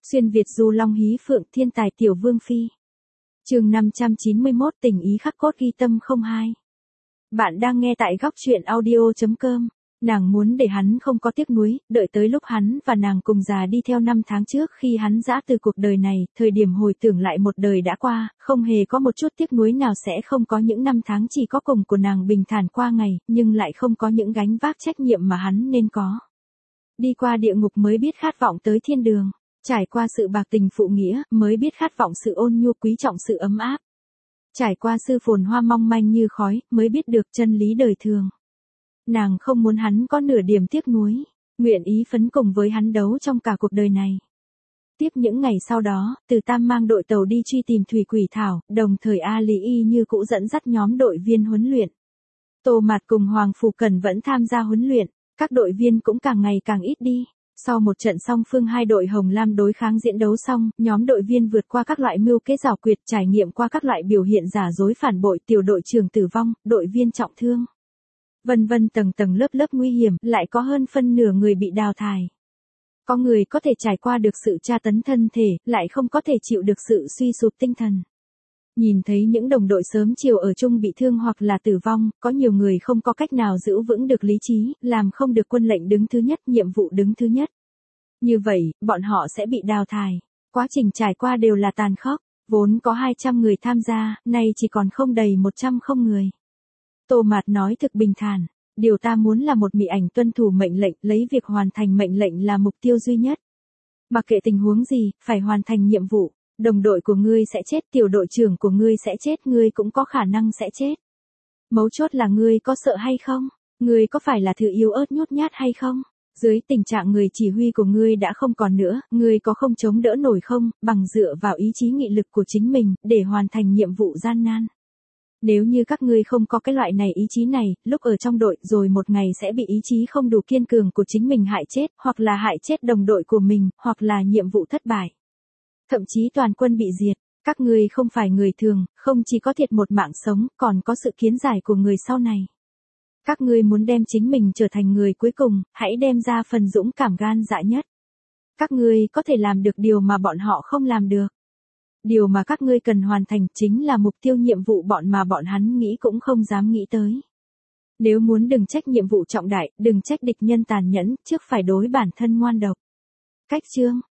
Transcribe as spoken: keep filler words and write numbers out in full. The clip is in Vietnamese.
Xuyên Việt du long hí phượng thiên tài tiểu vương phi. Chương năm trăm chín mươi mốt tình ý khắc cốt ghi tâm không hai. Bạn đang nghe tại góc truyện audio chấm com. Nàng muốn để hắn không có tiếc nuối, đợi tới lúc hắn và nàng cùng già đi theo năm tháng trước khi hắn giã từ cuộc đời này, thời điểm hồi tưởng lại một đời đã qua, không hề có một chút tiếc nuối nào sẽ không có những năm tháng chỉ có cùng của nàng bình thản qua ngày, nhưng lại không có những gánh vác trách nhiệm mà hắn nên có. Đi qua địa ngục mới biết khát vọng tới thiên đường, trải qua sự bạc tình phụ nghĩa mới biết khát vọng sự ôn nhu quý trọng sự ấm áp. Trải qua sự phồn hoa mong manh như khói mới biết được chân lý đời thường. Nàng không muốn hắn có nửa điểm tiếc nuối, nguyện ý phấn cùng với hắn đấu trong cả cuộc đời này. Tiếp những ngày sau đó, Từ Tam mang đội tàu đi truy tìm Thủy Quỷ Thảo, đồng thời A Lý Y như cũ dẫn dắt nhóm đội viên huấn luyện. Tô Mạt cùng Hoàng Phủ Cần vẫn tham gia huấn luyện, các đội viên cũng càng ngày càng ít đi. Sau một trận song phương hai đội Hồng Lam đối kháng diễn đấu xong, nhóm đội viên vượt qua các loại mưu kế giảo quyệt, trải nghiệm qua các loại biểu hiện giả dối phản bội, tiểu đội trưởng tử vong, đội viên trọng thương. Vân vân tầng tầng lớp lớp nguy hiểm, lại có hơn phân nửa người bị đào thải. Có người có thể trải qua được sự tra tấn thân thể, lại không có thể chịu được sự suy sụp tinh thần. Nhìn thấy những đồng đội sớm chiều ở chung bị thương hoặc là tử vong, có nhiều người không có cách nào giữ vững được lý trí, làm không được quân lệnh đứng thứ nhất, nhiệm vụ đứng thứ nhất. Như vậy, bọn họ sẽ bị đào thải. Quá trình trải qua đều là tàn khốc, vốn có hai trăm người tham gia, nay chỉ còn không đầy một trăm không người. Tô Mạt nói thực bình thản, điều ta muốn là một mỹ ảnh tuân thủ mệnh lệnh, lấy việc hoàn thành mệnh lệnh là mục tiêu duy nhất. Mặc kệ tình huống gì, phải hoàn thành nhiệm vụ. Đồng đội của ngươi sẽ chết, tiểu đội trưởng của ngươi sẽ chết, ngươi cũng có khả năng sẽ chết. Mấu chốt là ngươi có sợ hay không? Ngươi có phải là thứ yếu ớt nhút nhát hay không? Dưới tình trạng người chỉ huy của ngươi đã không còn nữa, ngươi có không chống đỡ nổi không, bằng dựa vào ý chí nghị lực của chính mình, để hoàn thành nhiệm vụ gian nan. Nếu như các ngươi không có cái loại này ý chí này, lúc ở trong đội rồi một ngày sẽ bị ý chí không đủ kiên cường của chính mình hại chết, hoặc là hại chết đồng đội của mình, hoặc là nhiệm vụ thất bại. Thậm chí toàn quân bị diệt, các ngươi không phải người thường, không chỉ có thiệt một mạng sống, còn có sự kiến giải của người sau này. Các ngươi muốn đem chính mình trở thành người cuối cùng, hãy đem ra phần dũng cảm gan dạ nhất. Các ngươi có thể làm được điều mà bọn họ không làm được. Điều mà các ngươi cần hoàn thành chính là mục tiêu nhiệm vụ bọn mà bọn hắn nghĩ cũng không dám nghĩ tới. Nếu muốn đừng trách nhiệm vụ trọng đại, đừng trách địch nhân tàn nhẫn, trước phải đối bản thân ngoan độc. Cách chương